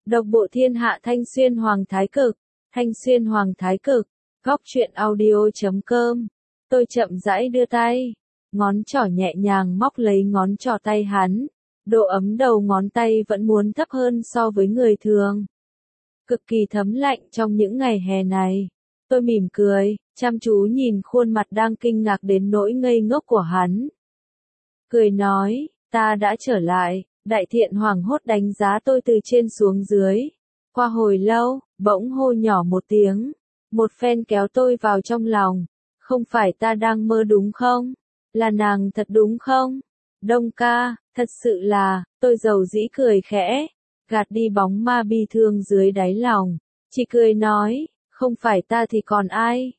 Độc bộ thiên hạ Thanh Xuyên Hoàng Thái Cực, Thanh Xuyên Hoàng Thái Cực, góc truyện audio.com. Tôi chậm rãi đưa tay, ngón trỏ nhẹ nhàng móc lấy ngón trỏ tay hắn, độ ấm đầu ngón tay vẫn muốn thấp hơn so với người thường. Cực kỳ thấm lạnh trong những ngày hè này. Tôi mỉm cười, chăm chú nhìn khuôn mặt đang kinh ngạc đến nỗi ngây ngốc của hắn. Cười nói, ta đã trở lại. Đại thiện hoảng hốt đánh giá tôi từ trên xuống dưới. Qua hồi lâu, bỗng hô nhỏ một tiếng. Một phen kéo tôi vào trong lòng. Không phải ta đang mơ đúng không? Là nàng thật đúng không? Đông ca, thật sự là, tôi dầu dĩ cười khẽ. Gạt đi bóng ma bi thương dưới đáy lòng. Chỉ cười nói, không phải ta thì còn ai?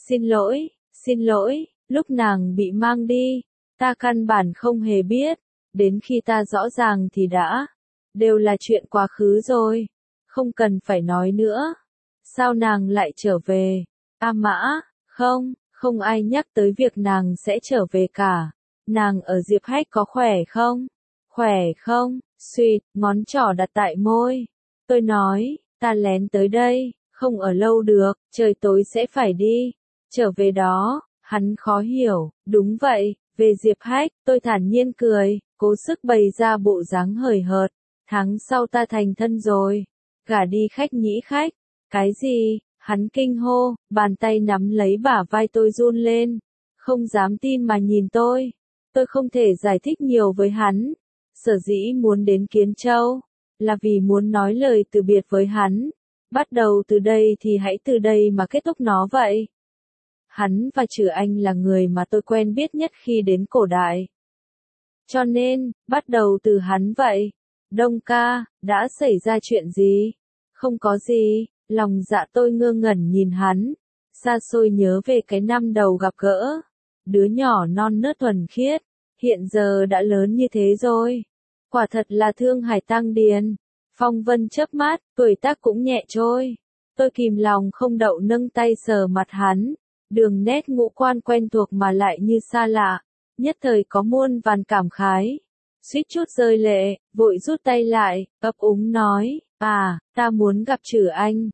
Xin lỗi, lúc nàng bị mang đi. Ta căn bản không hề biết. Đến khi ta rõ ràng thì đều là chuyện quá khứ rồi, không cần phải nói nữa. Sao nàng lại trở về? A Mã, không ai nhắc tới việc nàng sẽ trở về cả. Nàng ở Diệp Hách có khỏe không? Khỏe không? Suýt, ngón trỏ đặt tại môi. Tôi nói, ta lén tới đây, không ở lâu được, trời tối sẽ phải đi. Trở về đó, hắn khó hiểu, đúng vậy, về Diệp Hách, tôi thản nhiên cười. Cố sức bày ra bộ dáng hời hợt, tháng sau ta thành thân rồi, gả đi khách nhĩ khách. Cái gì? Hắn kinh hô, bàn tay nắm lấy bả vai tôi run lên, không dám tin mà nhìn tôi. Tôi không thể giải thích nhiều với hắn, sở dĩ muốn đến Kiến Châu, là vì muốn nói lời từ biệt với hắn. Bắt đầu từ đây thì hãy từ đây mà kết thúc nó vậy. Hắn và Trử Anh là người mà tôi quen biết nhất khi đến cổ đại. Cho nên, bắt đầu từ hắn vậy. Đông ca, đã xảy ra chuyện gì? Không có gì, lòng dạ tôi ngơ ngẩn nhìn hắn. Xa xôi nhớ về cái năm đầu gặp gỡ. Đứa nhỏ non nớt thuần khiết, hiện giờ đã lớn như thế rồi. Quả thật là thương hải tăng điền. Phong vân chớp mắt, tuổi tác cũng nhẹ trôi. Tôi kìm lòng không đậu nâng tay sờ mặt hắn. Đường nét ngũ quan quen thuộc mà lại như xa lạ. Nhất thời có muôn vàn cảm khái, suýt chút rơi lệ, vội rút tay lại, ấp úng nói, ta muốn gặp Trử Anh,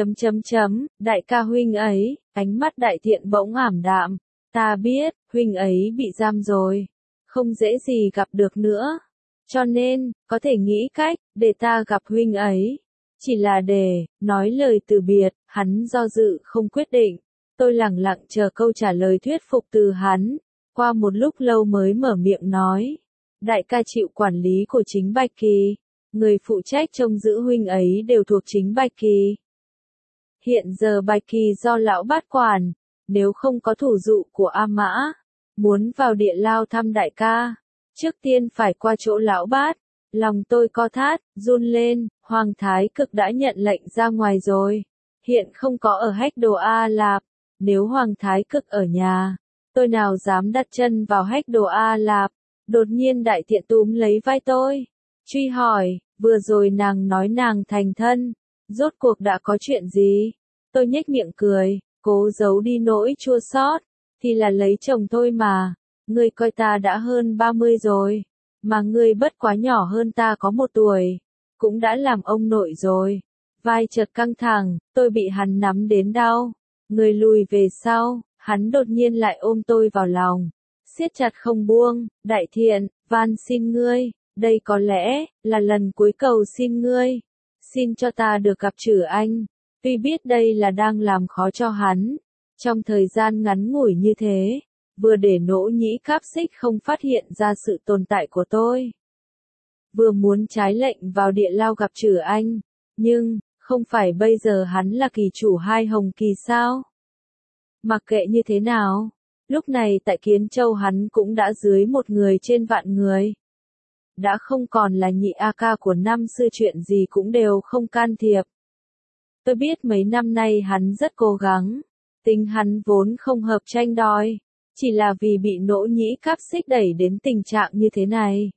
đại ca huynh ấy, ánh mắt đại thiện bỗng ảm đạm, ta biết, huynh ấy bị giam rồi, không dễ gì gặp được nữa, cho nên, có thể nghĩ cách, để ta gặp huynh ấy, chỉ là để, nói lời từ biệt, hắn do dự không quyết định, tôi lẳng lặng chờ câu trả lời thuyết phục từ hắn. Qua một lúc lâu mới mở miệng nói, đại ca chịu quản lý của chính Bạch Kỳ, người phụ trách trông giữ huynh ấy đều thuộc chính Bạch Kỳ. Hiện giờ Bạch Kỳ do lão bát quản, nếu không có thủ dụ của A Mã, muốn vào địa lao thăm đại ca, trước tiên phải qua chỗ lão bát. Lòng tôi co thắt, run lên, Hoàng Thái Cực đã nhận lệnh ra ngoài rồi, hiện không có ở Hách Đồ A Lạp, nếu Hoàng Thái Cực ở nhà. Tôi nào dám đặt chân vào Hách Đồ A Lạp, đột nhiên đại thiện túm lấy vai tôi, truy hỏi, vừa rồi nàng nói nàng thành thân, rốt cuộc đã có chuyện gì? Tôi nhếch miệng cười, cố giấu đi nỗi chua xót, thì là lấy chồng tôi mà, ngươi coi ta đã hơn 30 rồi, mà ngươi bất quá nhỏ hơn ta có 1 tuổi, cũng đã làm ông nội rồi. Vai chợt căng thẳng, tôi bị hắn nắm đến đau, người lùi về sau. Hắn đột nhiên lại ôm tôi vào lòng, siết chặt không buông, đại thiện, van xin ngươi, đây có lẽ là lần cuối cầu xin ngươi, xin cho ta được gặp Trử Anh, tuy biết đây là đang làm khó cho hắn, trong thời gian ngắn ngủi như thế, vừa để Nỗ Nhĩ Cáp Xích không phát hiện ra sự tồn tại của tôi, vừa muốn trái lệnh vào địa lao gặp Trử Anh, nhưng, không phải bây giờ hắn là kỳ chủ hai Hồng Kỳ sao? Mặc kệ như thế nào, lúc này tại Kiến Châu hắn cũng đã dưới 1 người trên vạn người. Đã không còn là nhị A ca của năm xưa, chuyện gì cũng đều không can thiệp. Tôi biết mấy năm nay hắn rất cố gắng, tính hắn vốn không hợp tranh đòi, chỉ là vì bị Nỗ Nhĩ Cáp Xích đẩy đến tình trạng như thế này.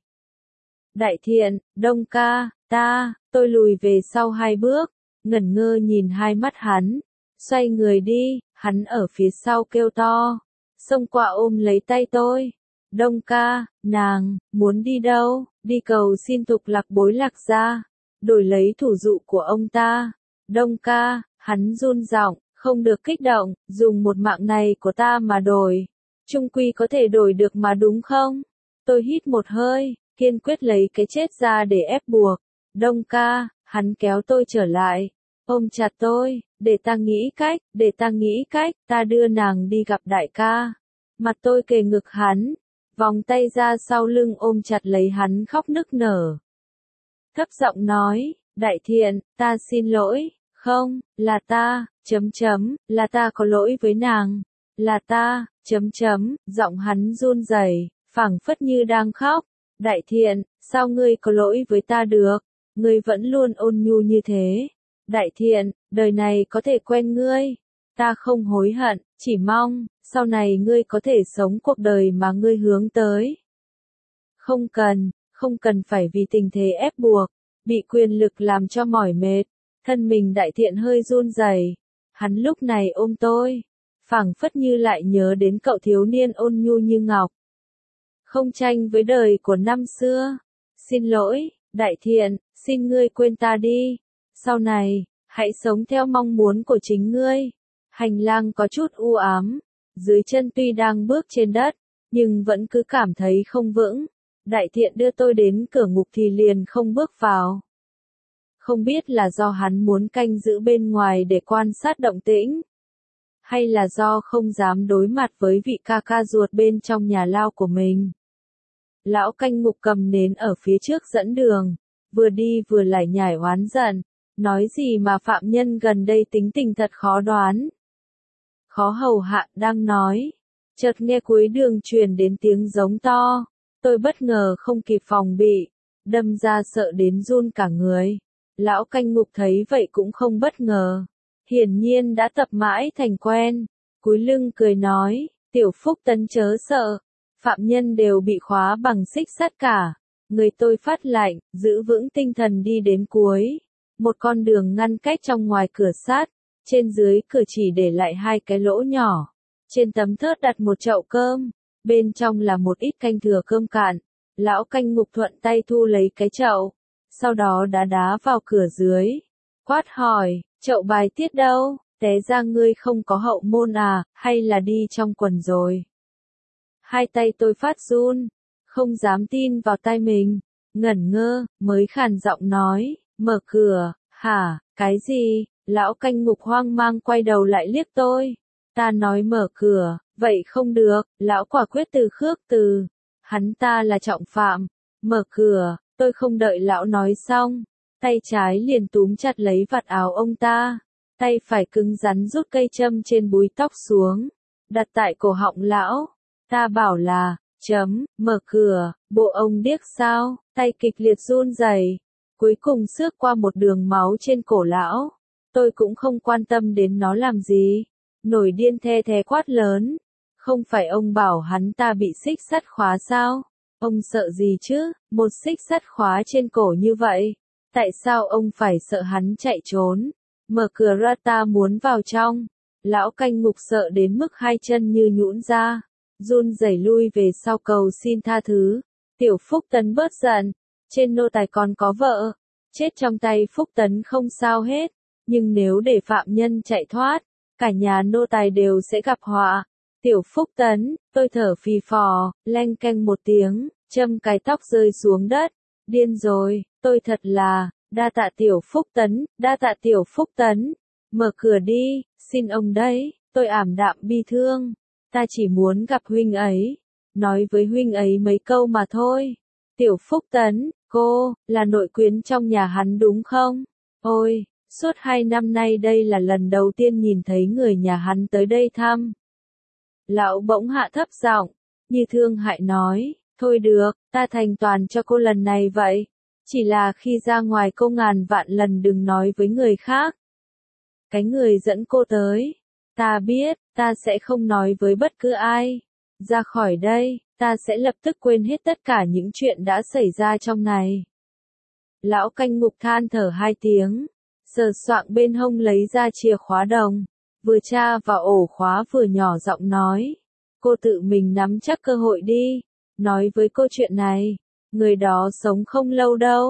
Đại thiện, Đông ca, tôi lùi về sau 2 bước, ngẩn ngơ nhìn hai mắt hắn, xoay người đi. Hắn ở phía sau kêu to, xông qua ôm lấy tay tôi. Đông ca, nàng, muốn đi đâu? Đi cầu xin Tục Lạc Bối Lạc gia. đổi lấy thủ dụ của ông ta. Đông ca, hắn run giọng, không được kích động, dùng một mạng này của ta mà đổi. Chung quy có thể đổi được mà đúng không? Tôi hít một hơi, kiên quyết lấy cái chết ra để ép buộc. Đông ca, hắn kéo tôi trở lại, ôm chặt tôi, để ta nghĩ cách, ta đưa nàng đi gặp đại ca. Mặt tôi kề ngực hắn, vòng tay ra sau lưng ôm chặt lấy hắn khóc nức nở. Thấp giọng nói, đại thiện, ta xin lỗi, không, là ta, là ta có lỗi với nàng, là ta, giọng hắn run rẩy, phảng phất như đang khóc. Đại thiện, sao ngươi có lỗi với ta được, ngươi vẫn luôn ôn nhu như thế. Đại thiện, đời này có thể quen ngươi, ta không hối hận, chỉ mong, sau này ngươi có thể sống cuộc đời mà ngươi hướng tới. Không cần phải vì tình thế ép buộc, bị quyền lực làm cho mỏi mệt. Thân mình đại thiện hơi run rẩy, hắn lúc này ôm tôi, phảng phất như lại nhớ đến cậu thiếu niên ôn nhu như ngọc. Không tranh với đời của năm xưa. Xin lỗi, đại thiện, xin ngươi quên ta đi. Sau này, hãy sống theo mong muốn của chính ngươi. Hành lang có chút u ám, dưới chân tuy đang bước trên đất, nhưng vẫn cứ cảm thấy không vững. Đại thiện đưa tôi đến cửa ngục thì liền không bước vào. Không biết là do hắn muốn canh giữ bên ngoài để quan sát động tĩnh, hay là do không dám đối mặt với vị ca ca ruột bên trong nhà lao của mình. Lão canh ngục cầm nến ở phía trước dẫn đường, vừa đi vừa lải nhải oán giận, nói gì mà phạm nhân gần đây tính tình thật khó đoán. Khó hầu hạ đang nói, chợt nghe cuối đường truyền đến tiếng giống to, tôi bất ngờ không kịp phòng bị, đâm ra sợ đến run cả người. Lão canh ngục thấy vậy cũng không bất ngờ, hiển nhiên đã tập mãi thành quen, cúi lưng cười nói, tiểu Phúc Tấn chớ sợ, phạm nhân đều bị khóa bằng xích sắt cả. Người tôi phát lạnh, giữ vững tinh thần đi đến cuối. Một con đường ngăn cách trong ngoài cửa sắt, trên dưới cửa chỉ để lại hai cái lỗ nhỏ. Trên tấm thớt đặt một chậu cơm, bên trong là một ít canh thừa cơm cạn. Lão canh ngục thuận tay thu lấy cái chậu, sau đó đá vào cửa dưới. Quát hỏi, chậu bài tiết đâu, té ra ngươi không có hậu môn à, hay là đi trong quần rồi. Hai tay tôi phát run, không dám tin vào tai mình, ngẩn ngơ, mới khàn giọng nói, mở cửa, hả, cái gì, lão canh ngục hoang mang quay đầu lại liếc tôi. Ta nói mở cửa, vậy không được, lão quả quyết từ khước từ, hắn ta là trọng phạm, mở cửa, tôi không đợi lão nói xong, tay trái liền túm chặt lấy vạt áo ông ta, tay phải cứng rắn rút cây châm trên búi tóc xuống, đặt tại cổ họng lão. Ta bảo là, mở cửa, bộ ông điếc sao, tay kịch liệt run rẩy, cuối cùng xước qua một đường máu trên cổ lão. Tôi cũng không quan tâm đến nó làm gì, nổi điên the thé quát lớn, không phải ông bảo hắn ta bị xích sắt khóa sao, ông sợ gì chứ, một xích sắt khóa trên cổ như vậy, tại sao ông phải sợ hắn chạy trốn, mở cửa ra ta muốn vào trong. Lão canh ngục sợ đến mức hai chân như nhũn ra, run rẩy lui về sau cầu xin tha thứ. Tiểu Phúc Tấn bớt giận, trên nô tài còn có vợ, chết trong tay Phúc Tấn không sao hết, nhưng nếu để phạm nhân chạy thoát, cả nhà nô tài đều sẽ gặp họa. Tiểu Phúc Tấn, tôi thở phì phò, leng keng một tiếng, châm cái tóc rơi xuống đất, điên rồi, tôi thật là, đa tạ Tiểu Phúc Tấn, đa tạ Tiểu Phúc Tấn, mở cửa đi, xin ông đấy, tôi ảm đạm bi thương. Ta chỉ muốn gặp huynh ấy, nói với huynh ấy mấy câu mà thôi. Tiểu Phúc Tấn, cô, là nội quyến trong nhà hắn đúng không? Ôi, suốt 2 năm nay đây là lần đầu tiên nhìn thấy người nhà hắn tới đây thăm. Lão bỗng hạ thấp giọng, như thương hại nói, thôi được, ta thành toàn cho cô lần này vậy. Chỉ là khi ra ngoài cô ngàn vạn lần đừng nói với người khác. Cái người dẫn cô tới. Ta biết, ta sẽ không nói với bất cứ ai. Ra khỏi đây, ta sẽ lập tức quên hết tất cả những chuyện đã xảy ra trong này. Lão canh ngục than thở 2 tiếng, sờ soạng bên hông lấy ra chìa khóa đồng, vừa tra vào ổ khóa vừa nhỏ giọng nói. Cô tự mình nắm chắc cơ hội đi, nói với cô chuyện này, người đó sống không lâu đâu.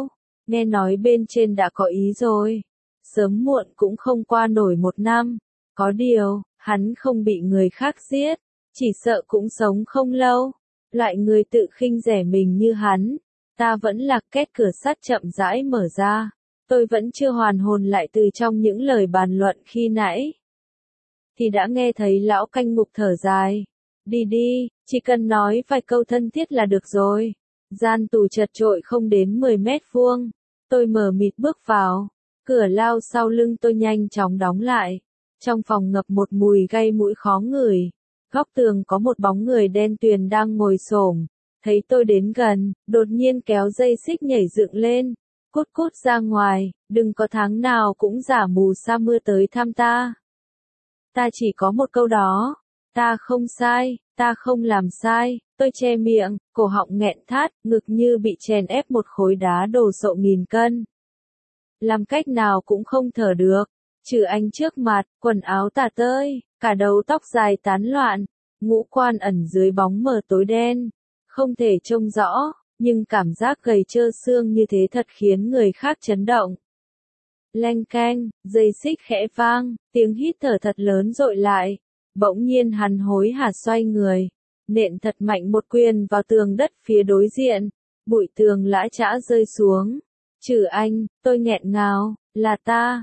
Nghe nói bên trên đã có ý rồi. Sớm muộn cũng không qua nổi 1 năm. Có điều, hắn không bị người khác giết. Chỉ sợ cũng sống không lâu. Loại người tự khinh rẻ mình như hắn. Ta vẫn lạc két cửa sắt chậm rãi mở ra. Tôi vẫn chưa hoàn hồn lại từ trong những lời bàn luận khi nãy. Thì đã nghe thấy lão canh ngục thở dài. Đi đi, chỉ cần nói vài câu thân thiết là được rồi. Gian tù chật chội không đến 10 mét vuông. Tôi mờ mịt bước vào. Cửa lao sau lưng tôi nhanh chóng đóng lại. Trong phòng ngập một mùi gây mũi khó ngửi. Góc tường có một bóng người đen tuyền đang ngồi xổm. Thấy tôi đến gần, đột nhiên kéo dây xích nhảy dựng lên. Cút cút ra ngoài, đừng có tháng nào cũng giả mù sa mưa tới thăm ta. Ta chỉ có một câu đó. Ta không sai, ta không làm sai. Tôi che miệng, cổ họng nghẹn thắt, ngực như bị chèn ép một khối đá đồ sộ 1000 cân. Làm cách nào cũng không thở được. Trừ anh trước mặt, quần áo tả tơi, cả đầu tóc dài tán loạn, ngũ quan ẩn dưới bóng mờ tối đen. Không thể trông rõ, nhưng cảm giác gầy trơ xương như thế thật khiến người khác chấn động. Leng keng, dây xích khẽ vang, tiếng hít thở thật lớn dội lại. Bỗng nhiên hắn hối hả xoay người, nện thật mạnh một quyền vào tường đất phía đối diện. Bụi tường lã chã rơi xuống. Trừ anh, tôi nghẹn ngào, là ta,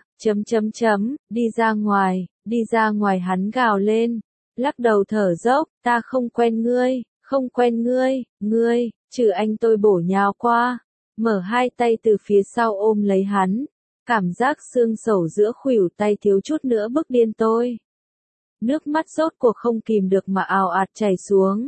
đi ra ngoài hắn gào lên. Lắc đầu thở dốc, ta không quen ngươi, Trừ anh tôi bổ nhào qua. Mở hai tay từ phía sau ôm lấy hắn. Cảm giác xương sẩu giữa khuỷu tay thiếu chút nữa bức điên tôi. Nước mắt rốt cuộc không kìm được mà ào ạt chảy xuống.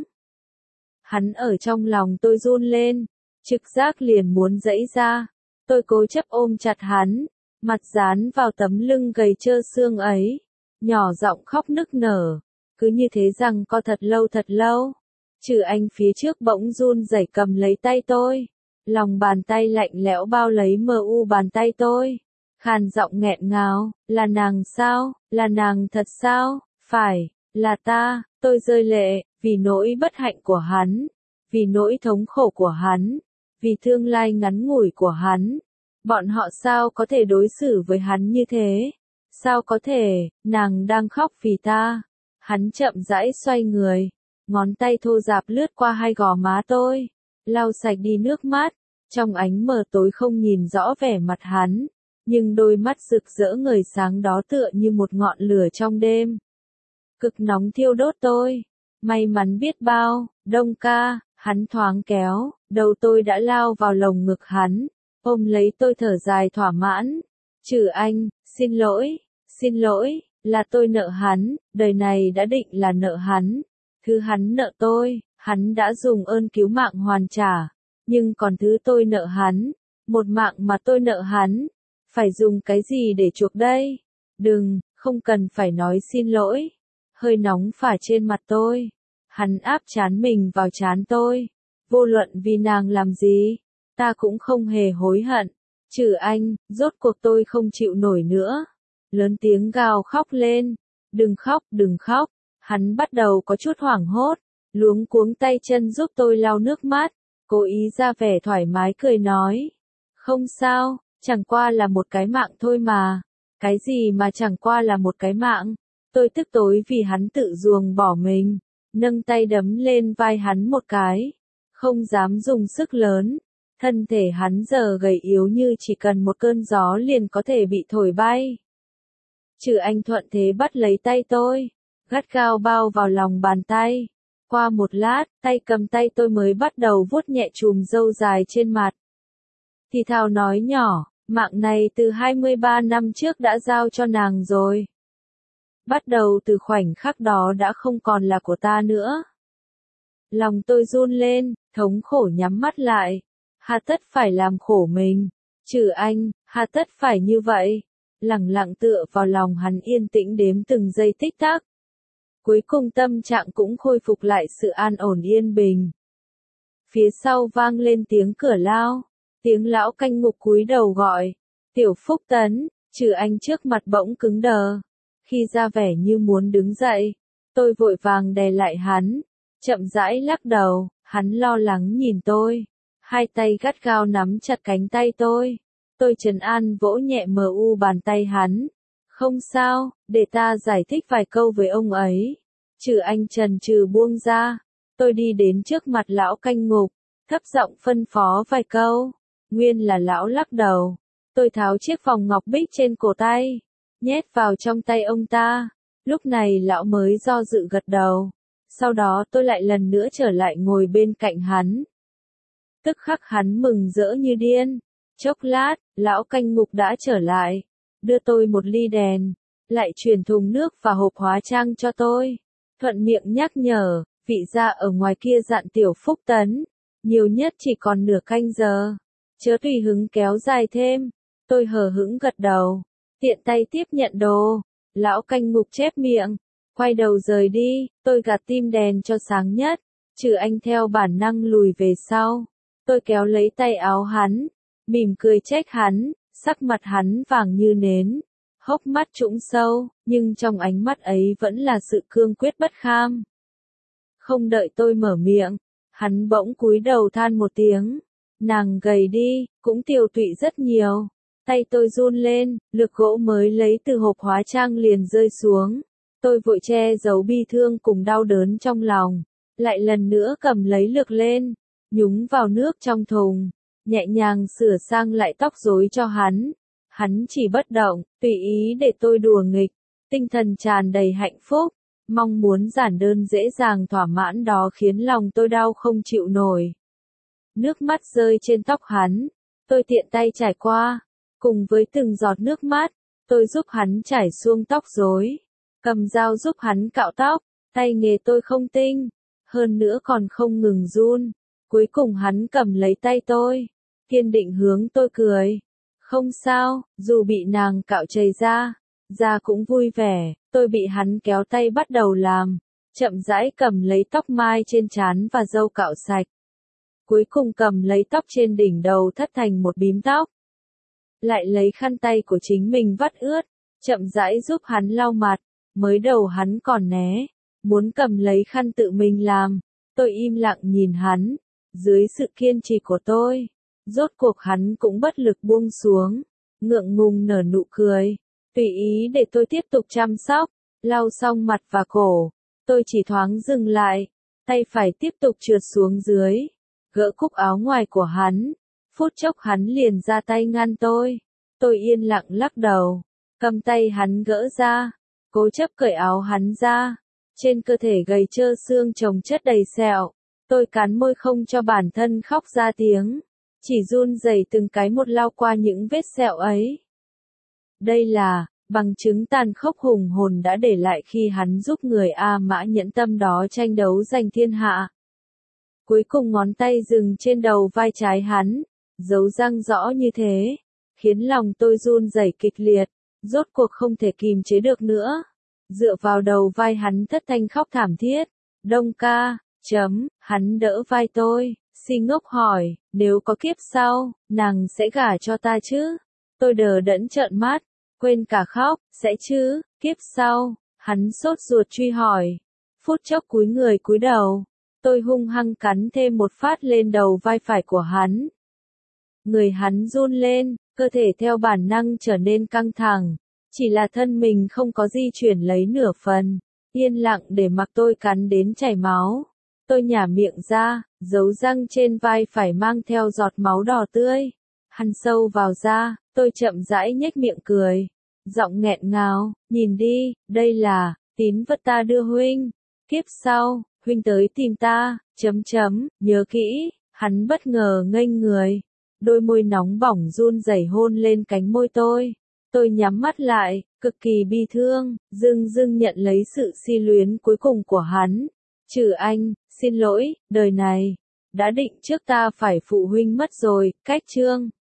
Hắn ở trong lòng tôi run lên, trực giác liền muốn giãy ra. Tôi cố chấp ôm chặt hắn, mặt dán vào tấm lưng gầy trơ xương ấy, nhỏ giọng khóc nức nở. Cứ như thế rằng co thật lâu. Trừ anh phía trước bỗng run rẩy cầm lấy tay tôi. Lòng bàn tay lạnh lẽo bao lấy mờ u bàn tay tôi. Khàn giọng nghẹn ngào, là nàng sao, là nàng thật sao, phải, là ta. Tôi rơi lệ, vì nỗi bất hạnh của hắn, vì nỗi thống khổ của hắn, vì tương lai ngắn ngủi của hắn. Bọn họ sao có thể đối xử với hắn như thế? Sao có thể, nàng đang khóc vì ta. Hắn chậm rãi xoay người, ngón tay thô ráp lướt qua hai gò má tôi, lau sạch đi nước mắt. Trong ánh mờ tối không nhìn rõ vẻ mặt hắn, nhưng đôi mắt rực rỡ ngời sáng đó tựa như một ngọn lửa trong đêm. Cực nóng thiêu đốt tôi. May mắn biết bao, Đông ca, hắn thoáng kéo, đầu tôi đã lao vào lồng ngực hắn, ôm lấy tôi thở dài thỏa mãn. Trừ anh, xin lỗi, là tôi nợ hắn, đời này đã định là nợ hắn. Thứ hắn nợ tôi, hắn đã dùng ơn cứu mạng hoàn trả, nhưng còn thứ tôi nợ hắn, một mạng mà tôi nợ hắn, phải dùng cái gì để chuộc đây? Đừng, không cần phải nói xin lỗi. Hơi nóng phả trên mặt tôi. Hắn áp trán mình vào trán tôi. Vô luận vì nàng làm gì, ta cũng không hề hối hận. Trừ anh, rốt cuộc tôi không chịu nổi nữa. Lớn tiếng gào khóc lên. Đừng khóc. Hắn bắt đầu có chút hoảng hốt, luống cuống tay chân giúp tôi lau nước mắt, cố ý ra vẻ thoải mái cười nói. Không sao, chẳng qua là một cái mạng thôi mà. Cái gì mà chẳng qua là một cái mạng? Tôi tức tối vì hắn tự ruồng bỏ mình, nâng tay đấm lên vai hắn một cái, không dám dùng sức lớn. Thân thể hắn giờ gầy yếu như chỉ cần một cơn gió liền có thể bị thổi bay. Trừ anh thuận thế bắt lấy tay tôi, gắt gao bao vào lòng bàn tay. Qua một lát, tay cầm tay tôi mới bắt đầu vuốt nhẹ chùm râu dài trên mặt. Thì thào nói nhỏ, mạng này từ 23 năm trước đã giao cho nàng rồi. Bắt đầu từ khoảnh khắc đó đã không còn là của ta nữa. Lòng tôi run lên, thống khổ nhắm mắt lại. Hà tất phải làm khổ mình. Trừ anh, hà tất phải như vậy. Lẳng lặng tựa vào lòng hắn yên tĩnh đếm từng giây tích tắc. Cuối cùng tâm trạng cũng khôi phục lại sự an ổn yên bình. Phía sau vang lên tiếng cửa lao. Tiếng lão canh ngục cúi đầu gọi. Tiểu Phúc Tấn. Trừ anh trước mặt bỗng cứng đờ. Khi ra vẻ như muốn đứng dậy, tôi vội vàng đè lại hắn, chậm rãi lắc đầu. Hắn lo lắng nhìn tôi, hai tay gắt gao nắm chặt cánh tay tôi. Tôi trấn an vỗ nhẹ mờ u bàn tay hắn. Không sao, để ta giải thích vài câu với ông ấy. Trừ Anh chần chừ buông ra. Tôi đi đến trước mặt lão canh ngục, thấp giọng phân phó vài câu. Nguyên là lão lắc đầu. Tôi tháo chiếc vòng ngọc bích trên cổ tay, nhét vào trong tay ông ta. Lúc này lão mới do dự gật đầu. Sau đó tôi lại lần nữa trở lại ngồi bên cạnh hắn. Tức khắc hắn mừng rỡ như điên. Chốc lát, lão canh ngục đã trở lại, đưa tôi một ly đèn, lại truyền thùng nước và hộp hóa trang cho tôi. Thuận miệng nhắc nhở, vị gia ở ngoài kia dặn Tiểu Phúc Tấn, nhiều nhất chỉ còn nửa canh giờ, chớ tùy hứng kéo dài thêm. Tôi hờ hững gật đầu, tiện tay tiếp nhận đồ. Lão canh ngục chép miệng, quay đầu rời đi. Tôi gạt tim đèn cho sáng nhất. Trừ Anh theo bản năng lùi về sau. Tôi kéo lấy tay áo hắn, mỉm cười trách hắn. Sắc mặt hắn vàng như nến, hốc mắt trũng sâu, nhưng trong ánh mắt ấy vẫn là sự cương quyết bất kham. Không đợi tôi mở miệng, hắn bỗng cúi đầu than một tiếng. Nàng gầy đi, cũng tiều tụy rất nhiều. Tay tôi run lên, lược gỗ mới lấy từ hộp hóa trang liền rơi xuống. Tôi vội che giấu bi thương cùng đau đớn trong lòng. Lại lần nữa cầm lấy lược lên, nhúng vào nước trong thùng, nhẹ nhàng sửa sang lại tóc rối cho hắn. Hắn chỉ bất động, tùy ý để tôi đùa nghịch. Tinh thần tràn đầy hạnh phúc, mong muốn giản đơn dễ dàng thỏa mãn đó khiến lòng tôi đau không chịu nổi. Nước mắt rơi trên tóc hắn, tôi tiện tay trải qua. Cùng với từng giọt nước mắt, tôi giúp hắn trải suông tóc rối, cầm dao giúp hắn cạo tóc. Tay nghề tôi không tinh, hơn nữa còn không ngừng run. Cuối cùng hắn cầm lấy tay tôi, kiên định hướng tôi cười. Không sao, dù bị nàng cạo chảy da cũng vui vẻ. Tôi bị hắn kéo tay bắt đầu làm, chậm rãi cầm lấy tóc mai trên trán và râu cạo sạch. Cuối cùng cầm lấy tóc trên đỉnh đầu thắt thành một bím tóc. Lại lấy khăn tay của chính mình vắt ướt, chậm rãi giúp hắn lau mặt. Mới đầu hắn còn né, muốn cầm lấy khăn tự mình làm. Tôi im lặng nhìn hắn. Dưới sự kiên trì của tôi, rốt cuộc hắn cũng bất lực buông xuống, ngượng ngùng nở nụ cười, tùy ý để tôi tiếp tục chăm sóc. Lau xong mặt và cổ, tôi chỉ thoáng dừng lại, tay phải tiếp tục trượt xuống dưới, gỡ cúc áo ngoài của hắn. Phút chốc hắn liền ra tay ngăn tôi. Tôi yên lặng lắc đầu, cầm tay hắn gỡ ra, cố chấp cởi áo hắn ra. Trên cơ thể gầy trơ xương chồng chất đầy sẹo. Tôi cắn môi không cho bản thân khóc ra tiếng, chỉ run rẩy từng cái một lau qua những vết sẹo ấy. Đây là bằng chứng tàn khốc hùng hồn đã để lại khi hắn giúp người A Mã nhẫn tâm đó tranh đấu giành thiên hạ. Cuối cùng ngón tay dừng trên đầu vai trái hắn, dấu răng rõ như thế, khiến lòng tôi run rẩy kịch liệt, rốt cuộc không thể kìm chế được nữa. Dựa vào đầu vai hắn thất thanh khóc thảm thiết. Đông ca, hắn đỡ vai tôi, si ngốc hỏi, nếu có kiếp sau, nàng sẽ gả cho ta chứ? Tôi đờ đẫn trợn mắt, quên cả khóc, sẽ chứ, kiếp sau, hắn sốt ruột truy hỏi. Phút chốc cúi người cúi đầu, tôi hung hăng cắn thêm một phát lên đầu vai phải của hắn. Người hắn run lên, cơ thể theo bản năng trở nên căng thẳng, chỉ là thân mình không có di chuyển lấy nửa phần, yên lặng để mặc tôi cắn đến chảy máu. Tôi nhả miệng ra, dấu răng trên vai phải mang theo giọt máu đỏ tươi. Hằn sâu vào da, tôi chậm rãi nhếch miệng cười. Giọng nghẹn ngào, nhìn đi, đây là tín vật ta đưa huynh. Kiếp sau, huynh tới tìm ta, nhớ kỹ. Hắn bất ngờ ngây người. Đôi môi nóng bỏng run rẩy hôn lên cánh môi tôi. Tôi nhắm mắt lại, cực kỳ bi thương, dưng dưng nhận lấy sự si luyến cuối cùng của hắn. Trừ Anh, xin lỗi, đời này đã định trước ta phải phụ huynh mất rồi. Cách chương